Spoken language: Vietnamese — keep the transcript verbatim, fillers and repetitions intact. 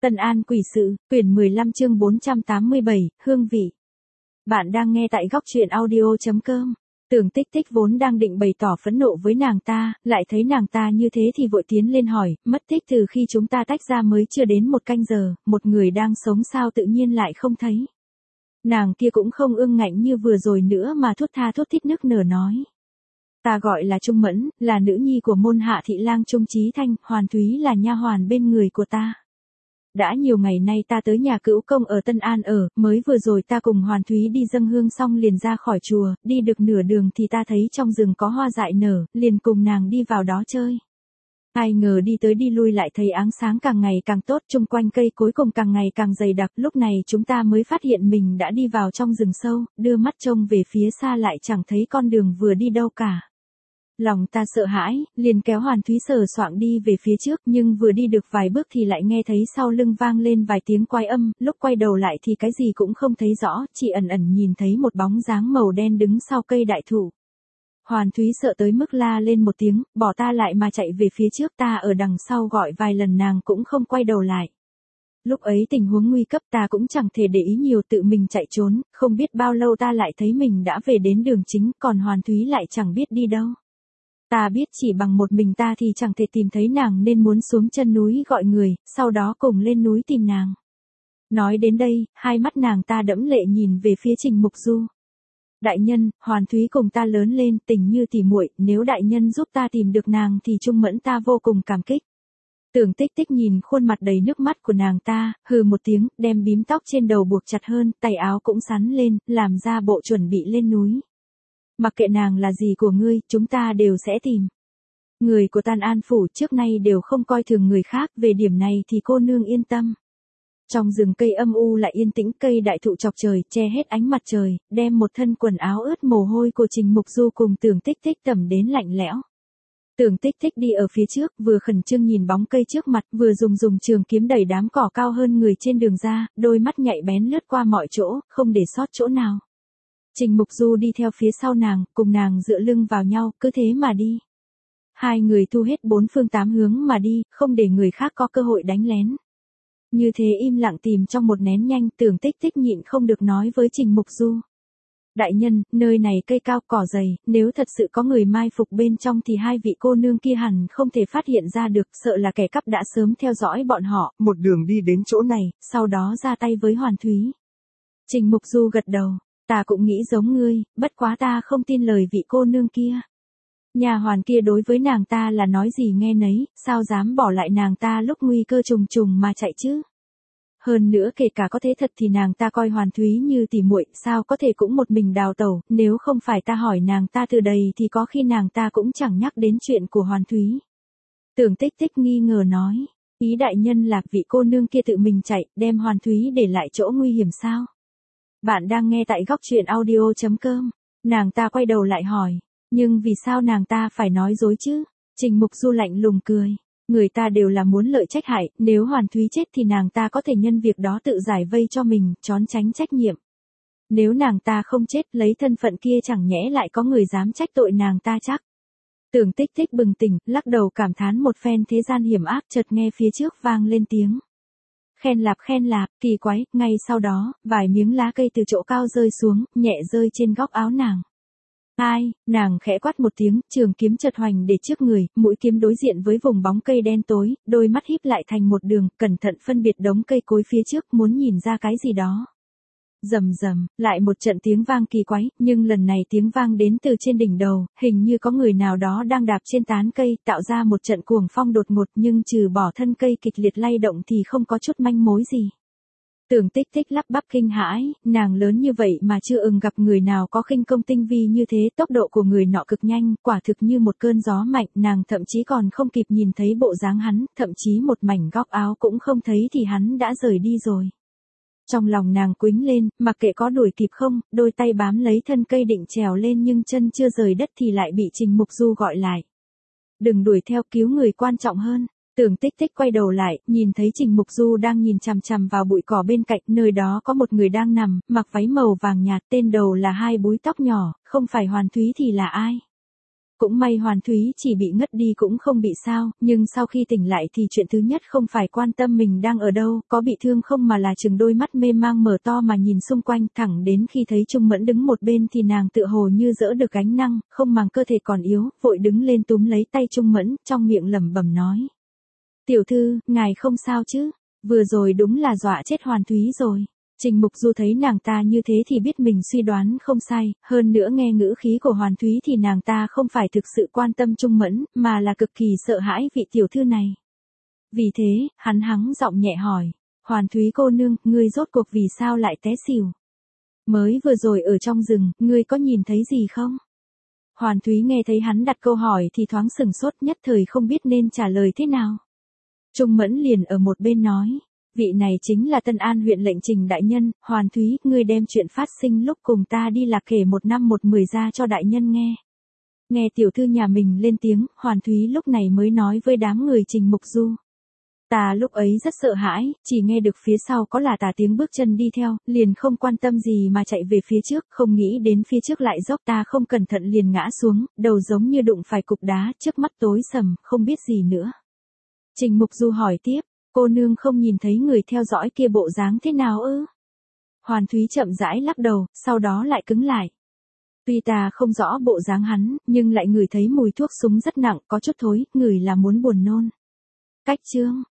Tân An Quỷ Sự, quyển mười lăm chương bốn trăm tám mươi bảy, hương vị. Bạn đang nghe tại góc truyện audio.com. Tưởng Tích Tích vốn đang định bày tỏ phẫn nộ với nàng ta, lại thấy nàng ta như thế thì vội tiến lên hỏi, mất tích từ khi chúng ta tách ra mới chưa đến một canh giờ, một người đang sống sao tự nhiên lại không thấy. Nàng kia cũng không ương ngạnh như vừa rồi nữa mà thút tha thút thít nức nở nói. Ta gọi là Trung Mẫn, là nữ nhi của môn hạ thị lang Trung Chí Thanh, Hoàn Thúy là nha hoàn bên người của ta. Đã nhiều ngày nay ta tới nhà cữu công ở Tân An ở, mới vừa rồi ta cùng Hoàn Thúy đi dâng hương xong liền ra khỏi chùa, đi được nửa đường thì ta thấy trong rừng có hoa dại nở, liền cùng nàng đi vào đó chơi. Ai ngờ đi tới đi lui lại thấy áng sáng càng ngày càng tốt, chung quanh cây cối cùng càng ngày càng dày đặc, lúc này chúng ta mới phát hiện mình đã đi vào trong rừng sâu, đưa mắt trông về phía xa lại chẳng thấy con đường vừa đi đâu cả. Lòng ta sợ hãi, liền kéo Hoàn Thúy sờ soạng đi về phía trước, nhưng vừa đi được vài bước thì lại nghe thấy sau lưng vang lên vài tiếng quái âm, lúc quay đầu lại thì cái gì cũng không thấy rõ, chỉ ẩn ẩn nhìn thấy một bóng dáng màu đen đứng sau cây đại thụ. Hoàn Thúy sợ tới mức la lên một tiếng, bỏ ta lại mà chạy về phía trước, ta ở đằng sau gọi vài lần nàng cũng không quay đầu lại. Lúc ấy tình huống nguy cấp ta cũng chẳng thể để ý nhiều, tự mình chạy trốn, không biết bao lâu ta lại thấy mình đã về đến đường chính, còn Hoàn Thúy lại chẳng biết đi đâu. Ta biết chỉ bằng một mình ta thì chẳng thể tìm thấy nàng nên muốn xuống chân núi gọi người, sau đó cùng lên núi tìm nàng. Nói đến đây, hai mắt nàng ta đẫm lệ nhìn về phía Trình Mục Du. Đại nhân, Hoàn Thúy cùng ta lớn lên, tình như tỉ muội, nếu đại nhân giúp ta tìm được nàng thì Trung Mẫn ta vô cùng cảm kích. Tưởng Tích Tích nhìn khuôn mặt đầy nước mắt của nàng ta, hừ một tiếng, đem bím tóc trên đầu buộc chặt hơn, tay áo cũng xắn lên, làm ra bộ chuẩn bị lên núi. Mặc kệ nàng là gì của ngươi, chúng ta đều sẽ tìm. Người của Tân An Phủ trước nay đều không coi thường người khác, về điểm này thì cô nương yên tâm. Trong rừng cây âm u lại yên tĩnh, cây đại thụ chọc trời, che hết ánh mặt trời, đem một thân quần áo ướt mồ hôi của Trình Mục Du cùng Tưởng Tích Tích tẩm đến lạnh lẽo. Tưởng Tích Tích đi ở phía trước, vừa khẩn trương nhìn bóng cây trước mặt, vừa dùng dùng trường kiếm đẩy đám cỏ cao hơn người trên đường ra, đôi mắt nhạy bén lướt qua mọi chỗ, không để sót chỗ nào. Trình Mục Du đi theo phía sau nàng, cùng nàng dựa lưng vào nhau, cứ thế mà đi. Hai người thu hết bốn phương tám hướng mà đi, không để người khác có cơ hội đánh lén. Như thế im lặng tìm trong một nén nhanh, Tưởng Tích Tích nhịn không được nói với Trình Mục Du. Đại nhân, nơi này cây cao cỏ dày, nếu thật sự có người mai phục bên trong thì hai vị cô nương kia hẳn không thể phát hiện ra được, sợ là kẻ cắp đã sớm theo dõi bọn họ, một đường đi đến chỗ này, sau đó ra tay với Hoàn Thúy. Trình Mục Du gật đầu. Ta cũng nghĩ giống ngươi, bất quá ta không tin lời vị cô nương kia. Nhà hoàn kia đối với nàng ta là nói gì nghe nấy, sao dám bỏ lại nàng ta lúc nguy cơ trùng trùng mà chạy chứ? Hơn nữa kể cả có thế thật thì nàng ta coi Hoàn Thúy như tỉ muội, sao có thể cũng một mình đào tẩu, nếu không phải ta hỏi nàng ta từ đầy thì có khi nàng ta cũng chẳng nhắc đến chuyện của Hoàn Thúy. Tưởng Tích Tích nghi ngờ nói, ý đại nhân là vị cô nương kia tự mình chạy, đem Hoàn Thúy để lại chỗ nguy hiểm sao? Bạn đang nghe tại góc truyện audio.com. Nàng ta quay đầu lại hỏi. Nhưng vì sao nàng ta phải nói dối chứ? Trình Mục Du lạnh lùng cười. Người ta đều là muốn lợi trách hại, nếu Hoàn Thúy chết thì nàng ta có thể nhân việc đó tự giải vây cho mình, trốn tránh trách nhiệm. Nếu nàng ta không chết, lấy thân phận kia chẳng nhẽ lại có người dám trách tội nàng ta chắc. Tưởng Tích Tích bừng tỉnh, lắc đầu cảm thán một phen thế gian hiểm ác, chợt nghe phía trước vang lên tiếng. Khen lạp khen lạp, kỳ quái, ngay sau đó, vài miếng lá cây từ chỗ cao rơi xuống, nhẹ rơi trên góc áo nàng. Ai, nàng khẽ quát một tiếng, trường kiếm chợt hoành để trước người, mũi kiếm đối diện với vùng bóng cây đen tối, đôi mắt híp lại thành một đường, cẩn thận phân biệt đống cây cối phía trước, muốn nhìn ra cái gì đó. Rầm rầm, lại một trận tiếng vang kỳ quái, nhưng lần này tiếng vang đến từ trên đỉnh đầu, hình như có người nào đó đang đạp trên tán cây, tạo ra một trận cuồng phong đột ngột, nhưng trừ bỏ thân cây kịch liệt lay động thì không có chút manh mối gì. Tưởng Tích Tích lắp bắp kinh hãi, nàng lớn như vậy mà chưa ừng gặp người nào có khinh công tinh vi như thế, tốc độ của người nọ cực nhanh, quả thực như một cơn gió mạnh, nàng thậm chí còn không kịp nhìn thấy bộ dáng hắn, thậm chí một mảnh góc áo cũng không thấy thì hắn đã rời đi rồi. Trong lòng nàng quĩnh lên, mặc kệ có đuổi kịp không, đôi tay bám lấy thân cây định trèo lên nhưng chân chưa rời đất thì lại bị Trình Mục Du gọi lại. Đừng đuổi theo, cứu người quan trọng hơn. Tưởng Tích Tích quay đầu lại, nhìn thấy Trình Mục Du đang nhìn chằm chằm vào bụi cỏ bên cạnh, nơi đó có một người đang nằm, mặc váy màu vàng nhạt, tên đầu là hai búi tóc nhỏ, không phải Hoàn Thúy thì là ai? Cũng may Hoàn Thúy chỉ bị ngất đi cũng không bị sao, nhưng sau khi tỉnh lại thì chuyện thứ nhất không phải quan tâm mình đang ở đâu, có bị thương không mà là chừng đôi mắt mê mang mở to mà nhìn xung quanh, thẳng đến khi thấy Trung Mẫn đứng một bên thì nàng tựa hồ như dỡ được gánh năng, không màng cơ thể còn yếu, vội đứng lên túm lấy tay Trung Mẫn, trong miệng lẩm bẩm nói. Tiểu thư, ngài không sao chứ, vừa rồi đúng là dọa chết Hoàn Thúy rồi. Trình Mục Du thấy nàng ta như thế thì biết mình suy đoán không sai, hơn nữa nghe ngữ khí của Hoàn Thúy thì nàng ta không phải thực sự quan tâm Trung Mẫn, mà là cực kỳ sợ hãi vị tiểu thư này. Vì thế, hắn hắng giọng nhẹ hỏi, Hoàn Thúy cô nương, ngươi rốt cuộc vì sao lại té xỉu? Mới vừa rồi ở trong rừng, ngươi có nhìn thấy gì không? Hoàn Thúy nghe thấy hắn đặt câu hỏi thì thoáng sừng sốt, nhất thời không biết nên trả lời thế nào. Trung Mẫn liền ở một bên nói. Vị này chính là Tân An huyện lệnh Trình đại nhân, Hoàn Thúy, ngươi đem chuyện phát sinh lúc cùng ta đi Lạc kể một năm một mười ra cho đại nhân nghe. Nghe tiểu thư nhà mình lên tiếng, Hoàn Thúy lúc này mới nói với đám người Trình Mục Du. Ta lúc ấy rất sợ hãi, chỉ nghe được phía sau có là tà tiếng bước chân đi theo, liền không quan tâm gì mà chạy về phía trước, không nghĩ đến phía trước lại dốc, ta không cẩn thận liền ngã xuống, đầu giống như đụng phải cục đá, trước mắt tối sầm, không biết gì nữa. Trình Mục Du hỏi tiếp. Cô nương không nhìn thấy người theo dõi kia bộ dáng thế nào ư? Hoàn Thúy chậm rãi lắc đầu, sau đó lại cứng lại. Tuy ta không rõ bộ dáng hắn, nhưng lại ngửi thấy mùi thuốc súng rất nặng, có chút thối, ngửi là muốn buồn nôn. Cách chương,